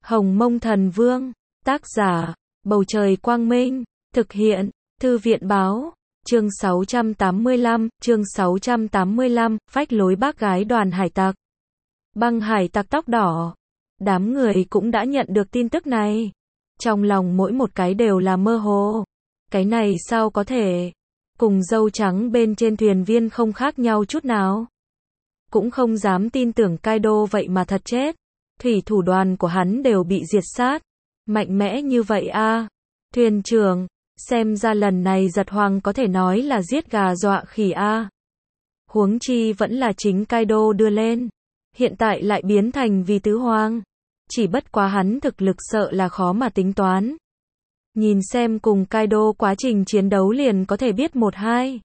Hồng Mông Thần Vương, tác giả, Bầu Trời Quang Minh, thực hiện, Thư viện Báo, chương 685, phách lối bác gái đoàn hải tặc. Băng hải tặc tóc đỏ. Đám người cũng đã nhận được tin tức này. Trong lòng mỗi một cái đều là mơ hồ. Cái này sao có thể? Cùng dâu trắng bên trên thuyền viên không khác nhau chút nào. Cũng không dám tin tưởng Kaido vậy mà thật chết. Thủy thủ đoàn của hắn đều bị diệt sát. Mạnh mẽ như vậy a. Thuyền trưởng, xem ra lần này Giật Hoàng có thể nói là giết gà dọa khỉ a. Huống chi vẫn là chính Kaido đưa lên. Hiện tại lại biến thành vì tứ hoàng. Chỉ bất quá hắn thực lực sợ là khó mà tính toán. Nhìn xem cùng Kaido quá trình chiến đấu liền có thể biết một hai.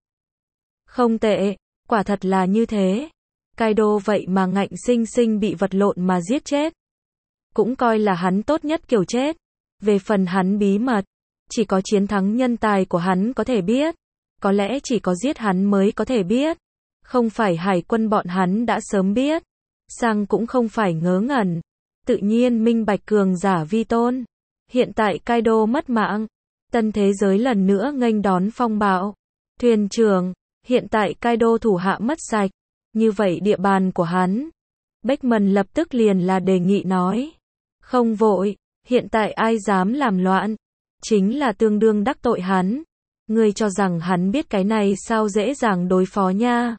Không tệ, quả thật là như thế. Kaido vậy mà ngạnh sinh sinh bị vật lộn mà giết chết. Cũng coi là hắn tốt nhất kiểu chết. Về phần hắn bí mật, chỉ có chiến thắng nhân tài của hắn có thể biết. Có lẽ chỉ có giết hắn mới có thể biết. Không phải hải quân bọn hắn đã sớm biết. Sang cũng không phải ngớ ngẩn. Tự nhiên minh bạch cường giả vi tôn. Hiện tại Kaido mất mạng. Tân thế giới lần nữa nghênh đón phong bạo. Thuyền trưởng, hiện tại Kaido thủ hạ mất sạch. Như vậy địa bàn của hắn. Beckman lập tức liền là đề nghị nói. Không vội, hiện tại ai dám làm loạn. Chính là tương đương đắc tội hắn. Ngươi cho rằng hắn biết cái này sao dễ dàng đối phó nha.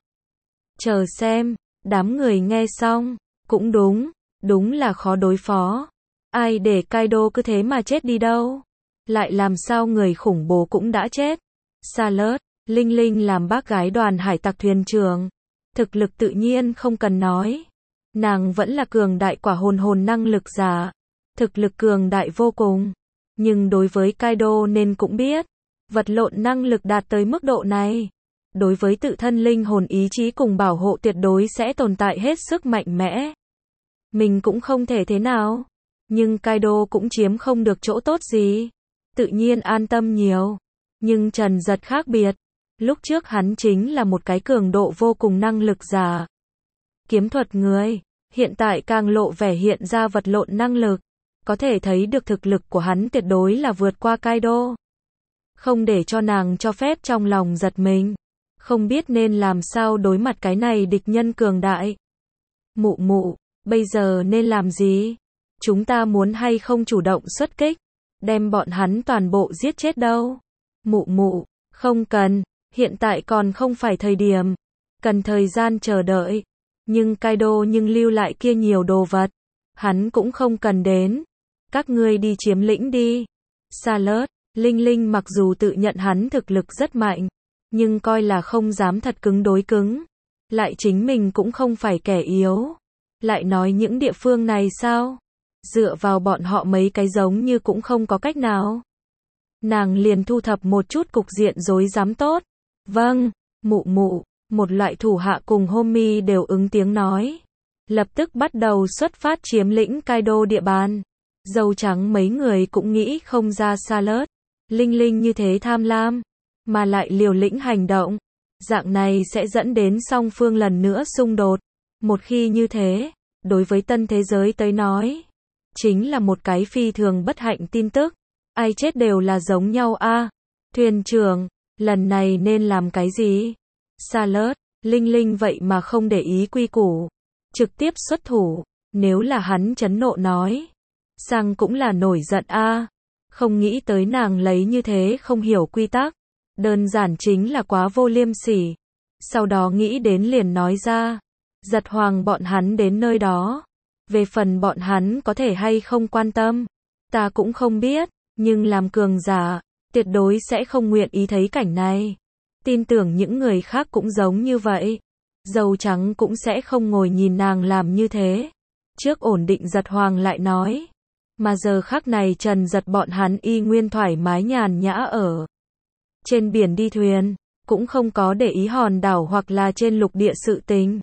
Chờ xem, đám người nghe xong. Cũng đúng, đúng là khó đối phó. Ai để Kaido cứ thế mà chết đi đâu. Lại làm sao người khủng bố cũng đã chết. Charlotte, Linh Linh làm bác gái đoàn hải tặc thuyền trưởng. Thực lực tự nhiên không cần nói. Nàng vẫn là cường đại quả hồn năng lực giả. Thực lực cường đại vô cùng. Nhưng đối với Kaido nên cũng biết. Vật lộn năng lực đạt tới mức độ này. Đối với tự thân linh hồn ý chí cùng bảo hộ tuyệt đối sẽ tồn tại hết sức mạnh mẽ. Mình cũng không thể thế nào. Nhưng Kaido cũng chiếm không được chỗ tốt gì. Tự nhiên an tâm nhiều. Nhưng Trần Giật khác biệt. Lúc trước hắn chính là một cái cường độ vô cùng năng lực giả. Kiếm thuật người. Hiện tại càng lộ vẻ hiện ra vật lộn năng lực. Có thể thấy được thực lực của hắn tuyệt đối là vượt qua Kaido. Không để cho nàng cho phép trong lòng giật mình. Không biết nên làm sao đối mặt cái này địch nhân cường đại. Mụ mụ, bây giờ nên làm gì? Chúng ta muốn hay không chủ động xuất kích? Đem bọn hắn toàn bộ giết chết đâu? Mụ mụ, không cần. Hiện tại còn không phải thời điểm. Cần thời gian chờ đợi. Nhưng Kaido lưu lại kia nhiều đồ vật. Hắn cũng không cần đến. Các ngươi đi chiếm lĩnh đi. Charlotte, Linh Linh mặc dù tự nhận hắn thực lực rất mạnh. Nhưng coi là không dám thật cứng đối cứng. Lại chính mình cũng không phải kẻ yếu. Lại nói những địa phương này sao? Dựa vào bọn họ mấy cái giống như cũng không có cách nào. Nàng liền thu thập một chút cục diện rối rắm tốt. Vâng, mụ mụ, một loại thủ hạ cùng Homie đều ứng tiếng nói. Lập tức bắt đầu xuất phát chiếm lĩnh Kaido địa bàn. Dâu trắng mấy người cũng nghĩ không ra Charlotte, Linh Linh như thế tham lam, mà lại liều lĩnh hành động. Dạng này sẽ dẫn đến song phương lần nữa xung đột. Một khi như thế, đối với tân thế giới tới nói, chính là một cái phi thường bất hạnh tin tức. Ai chết đều là giống nhau a. Thuyền trưởng, lần này nên làm cái gì? Charlotte, Linh Linh vậy mà không để ý quy củ. Trực tiếp xuất thủ. Nếu là hắn chấn nộ nói. Sang cũng là nổi giận a. Không nghĩ tới nàng lấy như thế không hiểu quy tắc. Đơn giản chính là quá vô liêm sỉ. Sau đó nghĩ đến liền nói ra. Giật Hoàng bọn hắn đến nơi đó. Về phần bọn hắn có thể hay không quan tâm. Ta cũng không biết. Nhưng làm cường giả, tuyệt đối sẽ không nguyện ý thấy cảnh này. Tin tưởng những người khác cũng giống như vậy. Dâu trắng cũng sẽ không ngồi nhìn nàng làm như thế. Trước ổn định Giật Hoàng lại nói. Mà giờ khắc này Trần Giật bọn hắn y nguyên thoải mái nhàn nhã ở. Trên biển đi thuyền, cũng không có để ý hòn đảo hoặc là trên lục địa sự tình.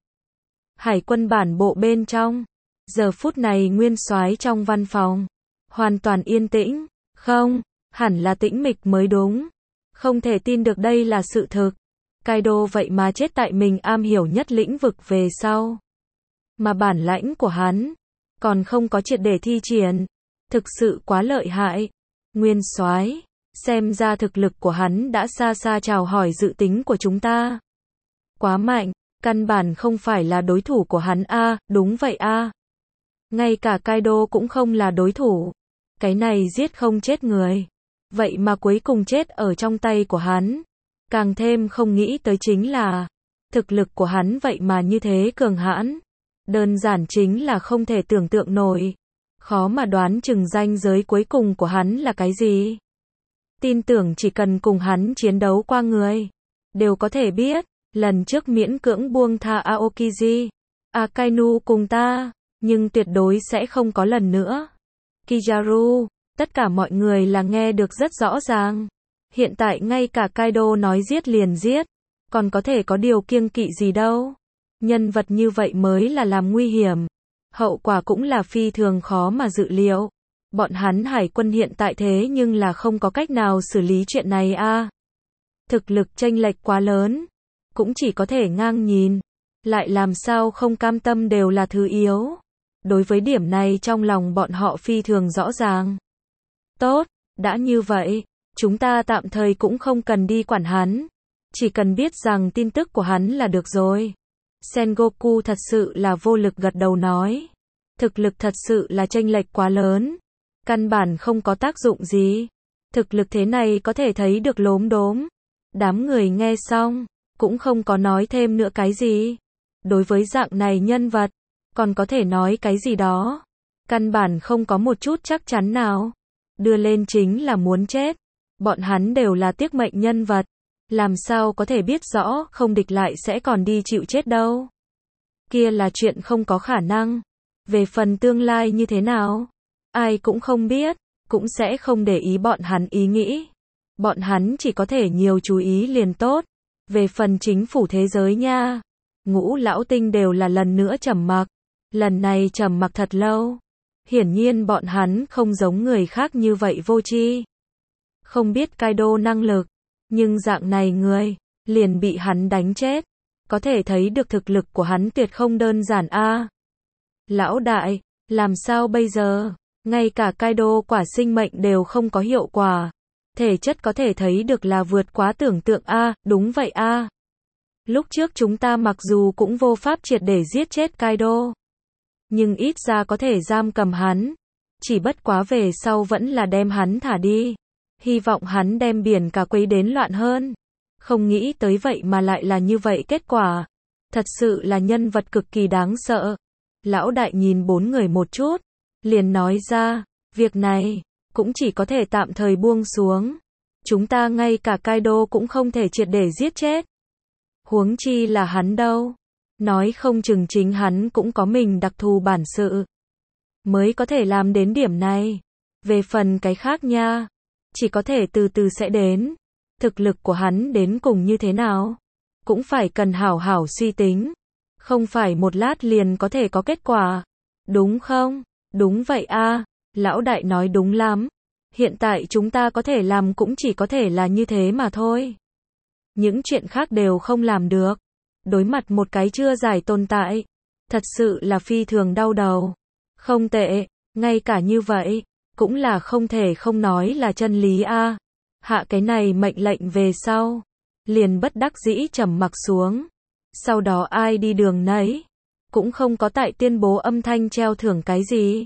Hải quân bản bộ bên trong. Giờ phút này nguyên soái trong văn phòng. Hoàn toàn yên tĩnh. Không, hẳn là tĩnh mịch mới đúng. Không thể tin được đây là sự thực. Kaido vậy mà chết tại mình am hiểu nhất lĩnh vực về sau. Mà bản lãnh của hắn còn không có triệt để thi triển. Thực sự quá lợi hại. Nguyên soái, xem ra thực lực của hắn đã xa xa chào hỏi dự tính của chúng ta. Quá mạnh, căn bản không phải là đối thủ của hắn a, đúng vậy a. Ngay cả Kaido cũng không là đối thủ. Cái này giết không chết người. Vậy mà cuối cùng chết ở trong tay của hắn. Càng thêm không nghĩ tới chính là thực lực của hắn vậy mà như thế cường hãn. Đơn giản chính là không thể tưởng tượng nổi. Khó mà đoán chừng ranh giới cuối cùng của hắn là cái gì. Tin tưởng chỉ cần cùng hắn chiến đấu qua người, đều có thể biết. Lần trước miễn cưỡng buông tha Aokiji, Akainu cùng ta, nhưng tuyệt đối sẽ không có lần nữa. Kizaru, tất cả mọi người là nghe được rất rõ ràng. Hiện tại ngay cả Kaido nói giết liền giết, còn có thể có điều kiêng kỵ gì đâu. Nhân vật như vậy mới là làm nguy hiểm. Hậu quả cũng là phi thường khó mà dự liệu. Bọn hắn hải quân hiện tại thế nhưng là không có cách nào xử lý chuyện này a. Thực lực chênh lệch quá lớn, cũng chỉ có thể ngang nhìn, lại làm sao không cam tâm đều là thứ yếu. Đối với điểm này trong lòng bọn họ phi thường rõ ràng. Tốt, đã như vậy, chúng ta tạm thời cũng không cần đi quản hắn, chỉ cần biết rằng tin tức của hắn là được rồi. Sengoku thật sự là vô lực gật đầu nói. Thực lực thật sự là chênh lệch quá lớn, căn bản không có tác dụng gì. Thực lực thế này có thể thấy được lốm đốm. Đám người nghe xong, cũng không có nói thêm nữa cái gì. Đối với dạng này nhân vật, còn có thể nói cái gì đó. Căn bản không có một chút chắc chắn nào. Đưa lên chính là muốn chết. Bọn hắn đều là tiếc mệnh nhân vật. Làm sao có thể biết rõ không địch lại sẽ còn đi chịu chết đâu. Kia là chuyện không có khả năng. Về phần tương lai như thế nào, ai cũng không biết, cũng sẽ không để ý bọn hắn ý nghĩ. Bọn hắn chỉ có thể nhiều chú ý liền tốt. Về phần chính phủ thế giới nha, Ngũ lão tinh đều là lần nữa trầm mặc. Lần này trầm mặc thật lâu. Hiển nhiên bọn hắn không giống người khác như vậy vô tri. Không biết Kaido năng lực, nhưng dạng này người, liền bị hắn đánh chết. Có thể thấy được thực lực của hắn tuyệt không đơn giản a. Lão đại, làm sao bây giờ? Ngay cả Kaido quả sinh mệnh đều không có hiệu quả. Thể chất có thể thấy được là vượt quá tưởng tượng a, đúng vậy a. Lúc trước chúng ta mặc dù cũng vô pháp triệt để giết chết Kaido, nhưng ít ra có thể giam cầm hắn. Chỉ bất quá về sau vẫn là đem hắn thả đi. Hy vọng hắn đem biển cả quấy đến loạn hơn. Không nghĩ tới vậy mà lại là như vậy kết quả. Thật sự là nhân vật cực kỳ đáng sợ. Lão đại nhìn bốn người một chút, liền nói ra, việc này cũng chỉ có thể tạm thời buông xuống. Chúng ta ngay cả Kaido cũng không thể triệt để giết chết. Huống chi là hắn đâu. Nói không chừng chính hắn cũng có mình đặc thù bản sự, mới có thể làm đến điểm này. Về phần cái khác nha, chỉ có thể từ từ sẽ đến. Thực lực của hắn đến cùng như thế nào, cũng phải cần hảo hảo suy tính. Không phải một lát liền có thể có kết quả. Đúng không? Đúng vậy a. Lão đại nói đúng lắm. Hiện tại chúng ta có thể làm cũng chỉ có thể là như thế mà thôi. Những chuyện khác đều không làm được. Đối mặt một cái chưa giải tồn tại, thật sự là phi thường đau đầu. Không tệ, ngay cả như vậy, cũng là không thể không nói là chân lý a. Hạ cái này mệnh lệnh về sau, liền bất đắc dĩ trầm mặc xuống. Sau đó ai đi đường nấy, cũng không có tại tuyên bố âm thanh treo thưởng cái gì.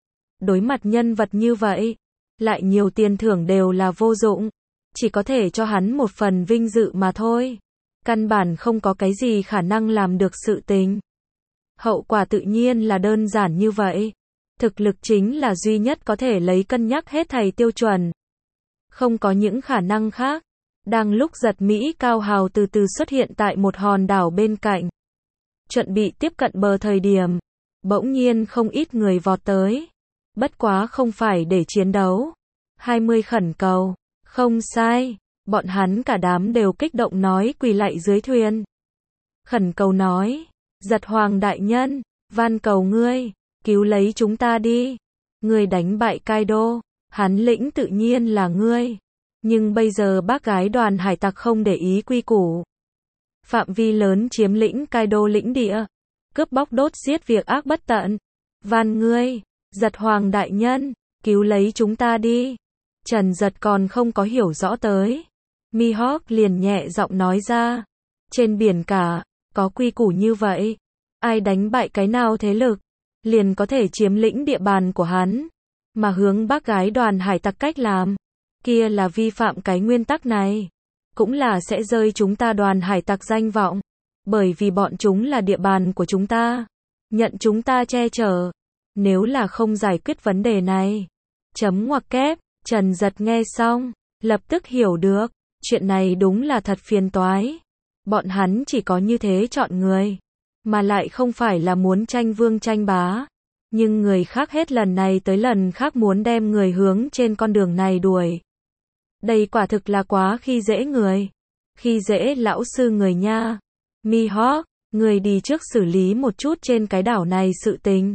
Đối mặt nhân vật như vậy, lại nhiều tiền thưởng đều là vô dụng, chỉ có thể cho hắn một phần vinh dự mà thôi. Căn bản không có cái gì khả năng làm được sự tình. Hậu quả tự nhiên là đơn giản như vậy. Thực lực chính là duy nhất có thể lấy cân nhắc hết thảy tiêu chuẩn. Không có những khả năng khác. Đang lúc giật Mỹ Cao Hào từ từ xuất hiện tại một hòn đảo bên cạnh, chuẩn bị tiếp cận bờ thời điểm, bỗng nhiên không ít người vọt tới. Bất quá không phải để chiến đấu. 20 khẩn cầu. Không sai. Bọn hắn cả đám đều kích động nói quỳ lạy dưới thuyền. Khẩn cầu nói, Giật Hoàng đại nhân, van cầu ngươi, cứu lấy chúng ta đi. Ngươi đánh bại Kaido, hắn lĩnh tự nhiên là ngươi. Nhưng bây giờ bác gái đoàn hải tặc không để ý quy củ. Phạm vi lớn chiếm lĩnh Kaido lĩnh địa. Cướp bóc đốt giết việc ác bất tận. Van ngươi, Giật Hoàng đại nhân, cứu lấy chúng ta đi. Trần Giật còn không có hiểu rõ tới. Mihawk liền nhẹ giọng nói ra. Trên biển cả, có quy củ như vậy. Ai đánh bại cái nào thế lực, liền có thể chiếm lĩnh địa bàn của hắn. Mà hướng bác gái đoàn hải tặc cách làm, kia là vi phạm cái nguyên tắc này. Cũng là sẽ rơi chúng ta đoàn hải tặc danh vọng. Bởi vì bọn chúng là địa bàn của chúng ta. Nhận chúng ta che chở. Nếu là không giải quyết vấn đề này. Chấm ngoặc kép, Trần Giật nghe xong, lập tức hiểu được. Chuyện này đúng là thật phiền toái. Bọn hắn chỉ có như thế chọn người. Mà lại không phải là muốn tranh vương tranh bá. Nhưng người khác hết lần này tới lần khác muốn đem người hướng trên con đường này đuổi. Đây quả thực là quá khi dễ người. Khi dễ lão sư người nha. Mihawk, người đi trước xử lý một chút trên cái đảo này sự tình.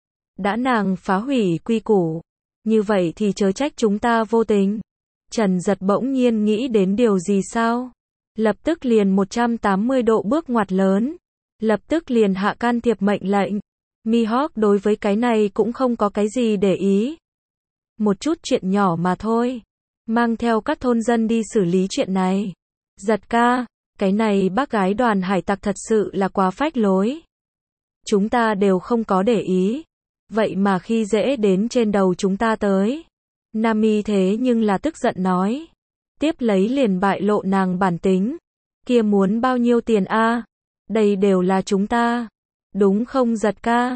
Đã nàng phá hủy quy củ. Như vậy thì chớ trách chúng ta vô tình. Trần Giật bỗng nhiên nghĩ đến điều gì sao? Lập tức liền 180 độ bước ngoặt lớn. Lập tức liền hạ can thiệp mệnh lệnh. Mihawk đối với cái này cũng không có cái gì để ý. Một chút chuyện nhỏ mà thôi. Mang theo các thôn dân đi xử lý chuyện này. Giật ca, cái này bác gái đoàn hải tặc thật sự là quá phách lối. Chúng ta đều không có để ý. Vậy mà khi dễ đến trên đầu chúng ta tới. Nami thế nhưng là tức giận nói. Tiếp lấy liền bại lộ nàng bản tính. Kia muốn bao nhiêu tiền a? Đây đều là chúng ta. Đúng không Giật ca?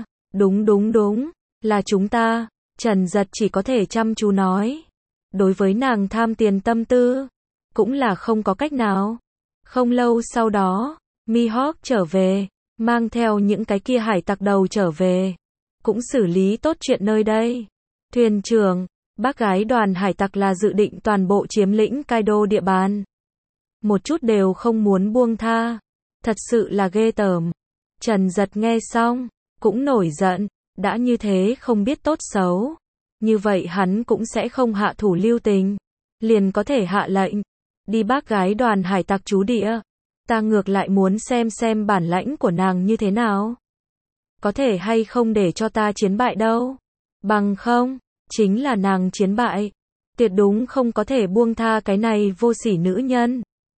Đúng, là chúng ta. Trần Giật chỉ có thể chăm chú nói. Đối với nàng tham tiền tâm tư, cũng là không có cách nào. Không lâu sau đó, Mihawk trở về, mang theo những cái kia hải tặc đầu trở về. Cũng xử lý tốt chuyện nơi đây. Thuyền trưởng, bác gái đoàn hải tặc là dự định toàn bộ chiếm lĩnh Kaido địa bàn. Một chút đều không muốn buông tha. Thật sự là ghê tởm. Trần Giật nghe xong, cũng nổi giận. Đã như thế không biết tốt xấu. Như vậy hắn cũng sẽ không hạ thủ lưu tình. Liền có thể hạ lệnh. Đi bác gái đoàn hải tặc trú địa. Ta ngược lại muốn xem bản lãnh của nàng như thế nào. Có thể hay không để cho ta chiến bại đâu. Bằng không, chính là nàng chiến bại. Tuyệt đúng không có thể buông tha cái này vô sỉ nữ nhân.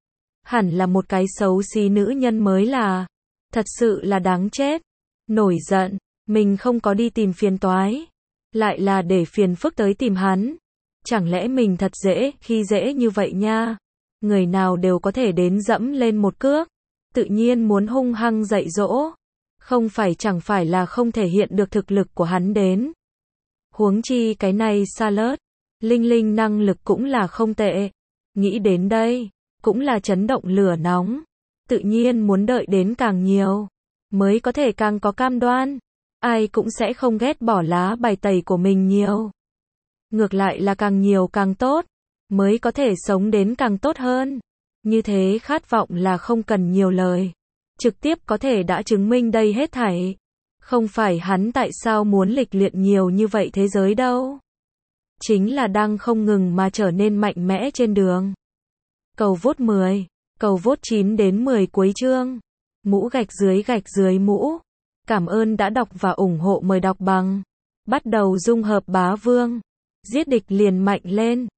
Hẳn là một cái xấu xí nữ nhân mới là. Thật sự là đáng chết. Nổi giận, mình không có đi tìm phiền toái. Lại là để phiền phức tới tìm hắn. Chẳng lẽ mình thật dễ khi dễ như vậy nha. Người nào đều có thể đến dẫm lên một cước. Tự nhiên muốn hung hăng dạy dỗ. Không phải chẳng phải là không thể hiện được thực lực của hắn đến. Huống chi cái này Salad. Linh Linh năng lực cũng là không tệ. Nghĩ đến đây, cũng là chấn động lửa nóng. Tự nhiên muốn đợi đến càng nhiều. Mới có thể càng có cam đoan. Ai cũng sẽ không ghét bỏ lá bài tẩy của mình nhiều. Ngược lại là càng nhiều càng tốt. Mới có thể sống đến càng tốt hơn. Như thế khát vọng là không cần nhiều lời. Trực tiếp có thể đã chứng minh đây hết thảy. Không phải hắn tại sao muốn lịch luyện nhiều như vậy thế giới đâu. Chính là đang không ngừng mà trở nên mạnh mẽ trên đường. Cầu vote 10. Cầu vote 9 đến 10 cuối chương. Mũ gạch dưới mũ. Cảm ơn đã đọc và ủng hộ, mời đọc bằng. Bắt đầu dung hợp bá vương. Giết địch liền mạnh lên.